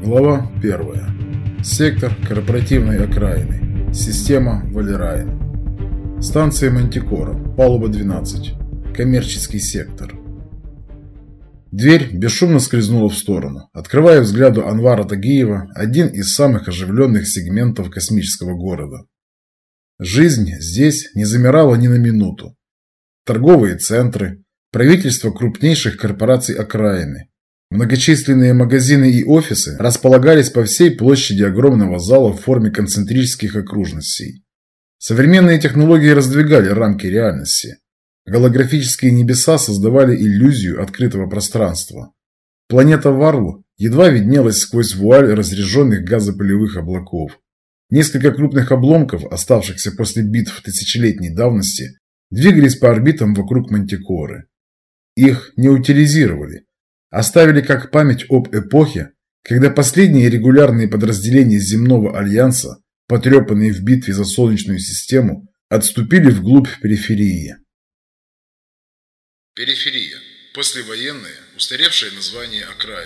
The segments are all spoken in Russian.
Глава 1. Сектор корпоративной окраины. Система Валерайн. Станция Мантикора. Палуба 12. Коммерческий сектор. Дверь бесшумно скользнула в сторону, открывая взгляду Анвара Тагиева один из самых оживленных сегментов космического города. Жизнь здесь не замирала ни на минуту. Торговые центры, правительства крупнейших корпораций окраины, многочисленные магазины и офисы располагались по всей площади огромного зала в форме концентрических окружностей. Современные технологии раздвигали рамки реальности. Голографические небеса создавали иллюзию открытого пространства. Планета Варлу едва виднелась сквозь вуаль разряженных газопылевых облаков. Несколько крупных обломков, оставшихся после битв тысячелетней давности, двигались по орбитам вокруг Мантикоры. Их не утилизировали. Оставили как память об эпохе, когда последние регулярные подразделения Земного Альянса, потрепанные в битве за Солнечную систему, отступили вглубь периферии. Периферия. Послевоенное, устаревшее название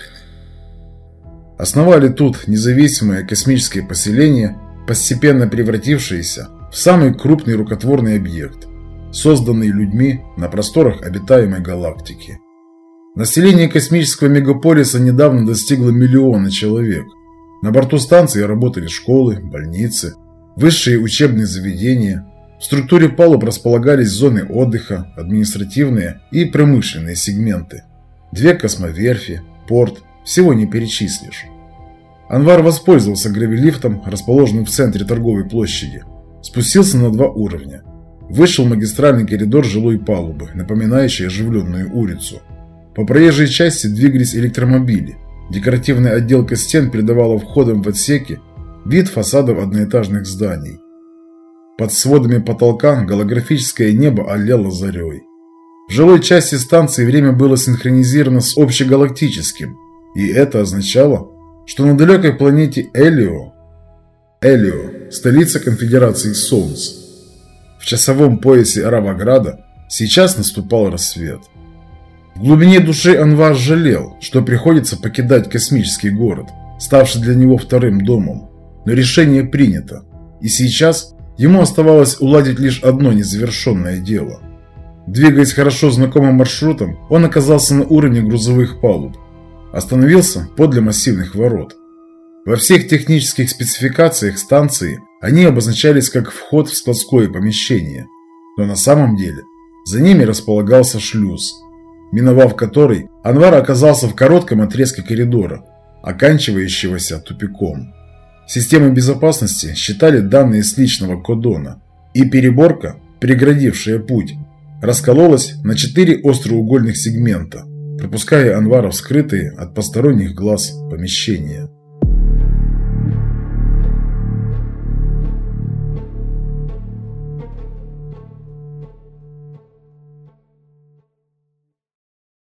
окраины. Основали тут независимое космическое поселение, постепенно превратившееся в самый крупный рукотворный объект, созданный людьми на просторах обитаемой галактики. Население космического мегаполиса недавно достигло 1 миллиона человек. На борту станции работали школы, больницы, высшие учебные заведения. В структуре палуб располагались зоны отдыха, административные и промышленные сегменты. 2 космоверфи, порт, всего не перечислишь. Анвар воспользовался гравилифтом, расположенным в центре торговой площади. Спустился на 2 уровня. Вышел в магистральный коридор жилой палубы, напоминающий оживленную улицу. По проезжей части двигались электромобили. Декоративная отделка стен придавала входам в отсеки вид фасадов одноэтажных зданий. Под сводами потолка голографическое небо аллело зарей. В жилой части станции время было синхронизировано с общегалактическим, и это означало, что на далекой планете Элио, столица Конфедерации Солнц, в часовом поясе Раваграда сейчас наступал рассвет. В глубине души Анвар жалел, что приходится покидать космический город, ставший для него вторым домом. Но решение принято, и сейчас ему оставалось уладить лишь одно незавершенное дело. Двигаясь хорошо знакомым маршрутом, он оказался на уровне грузовых палуб. Остановился подле массивных ворот. Во всех технических спецификациях станции они обозначались как вход в складское помещение, но на самом деле за ними располагался шлюз, миновав который, Анвар оказался в коротком отрезке коридора, оканчивающегося тупиком. Системы безопасности считали данные с личного кодона, и переборка, преградившая путь, раскололась на 4 остроугольных сегмента, пропуская Анвара в скрытые от посторонних глаз помещения.